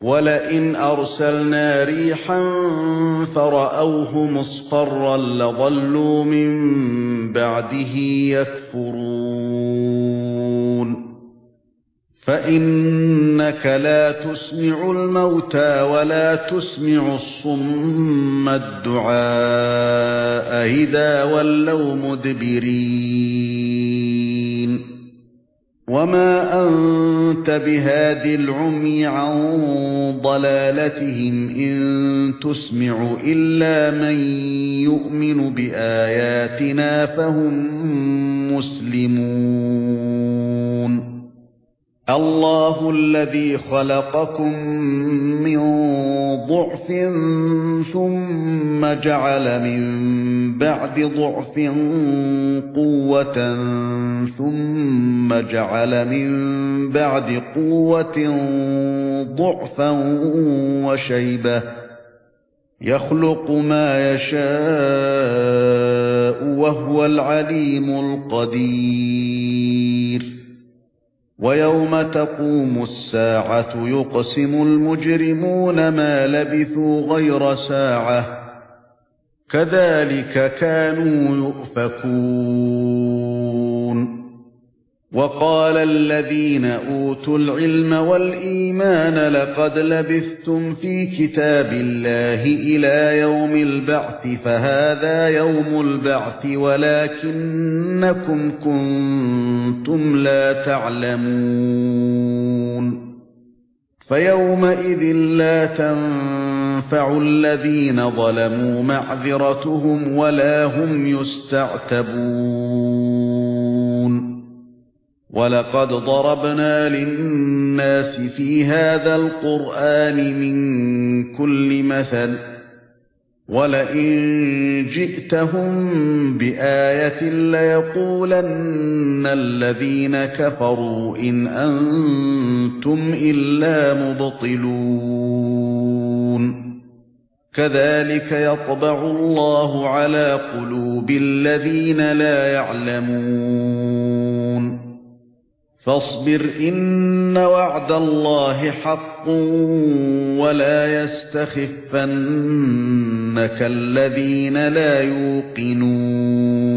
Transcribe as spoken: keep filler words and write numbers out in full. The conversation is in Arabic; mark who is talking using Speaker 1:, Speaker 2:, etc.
Speaker 1: وَلَئِنْ أَرْسَلْنَا رِيحًا فَرَأَوْهُ مُصْفَرًّا لَظَلُّوا مِنْ بَعْدِهِ يَكْفُرُونَ فَإِنَّكَ لَا تُسْمِعُ الْمَوْتَى وَلَا تُسْمِعُ الصُّمَّ الدُّعَاءَ إِذَا وَلَّوْا مُدْبِرِينَ وَمَا أَنْتَ بِهَادِ الْعُمْيِ عَنْ ضَلَالَتِهِمْ إِنْ تُسْمِعُ إِلَّا مَنْ يُؤْمِنُ بِآيَاتِنَا فَهُمْ مُسْلِمُونَ اللَّهُ الَّذِي خَلَقَكُم مِّن ضَعْفٍ ثُمَّ جَعَلَ مِن بَعْدِ ضَعْفٍ قُوَّةً ثُمَّ جَعَلَ مِن بَعْدِ قُوَّةٍ ضَعْفًا وَشَيْبَةً يَخْلُقُ مَا يَشَاءُ وَهُوَ الْعَلِيمُ الْقَدِيرُ وَيَوْمَ تَقُومُ السَّاعَةُ يُقْسِمُ الْمُجْرِمُونَ مَا لَبِثُوا غَيْرَ سَاعَةٍ كَذَلِكَ كَانُوا يُؤْفَكُونَ وَقَالَ الَّذِينَ أُوتُوا الْعِلْمَ وَالْإِيمَانَ لَقَدْ لَبِثْتُمْ فِي كِتَابِ اللَّهِ إِلَى يَوْمِ الْبَعْثِ فَهَذَا يَوْمُ الْبَعْثِ وَلَكِنَّكُمْ كُنتُمْ لَا تَعْلَمُونَ فَيَوْمَئِذٍ لَّا تَنفَعُ الَّذِينَ ظَلَمُوا مَعْذِرَتُهُمْ وَلَا هُمْ يُسْتَعْتَبُونَ وَلَقَدْ ضَرَبْنَا لِلنَّاسِ فِي هَذَا الْقُرْآنِ مِنْ كُلِّ مَثَلٍ وَلَئِنْ جِئْتَهُمْ بِآيَةٍ لَيَقُولَنَّ الَّذِينَ كَفَرُوا إِنْ أَنْتُمْ إِلَّا مُبْطِلُونَ كَذَلِكَ يَطْبَعُ اللَّهُ عَلَى قُلُوبِ الَّذِينَ لَا يَعْلَمُونَ فاصبر إن وعد الله حق ولا يستخفنك الذين لا يوقنون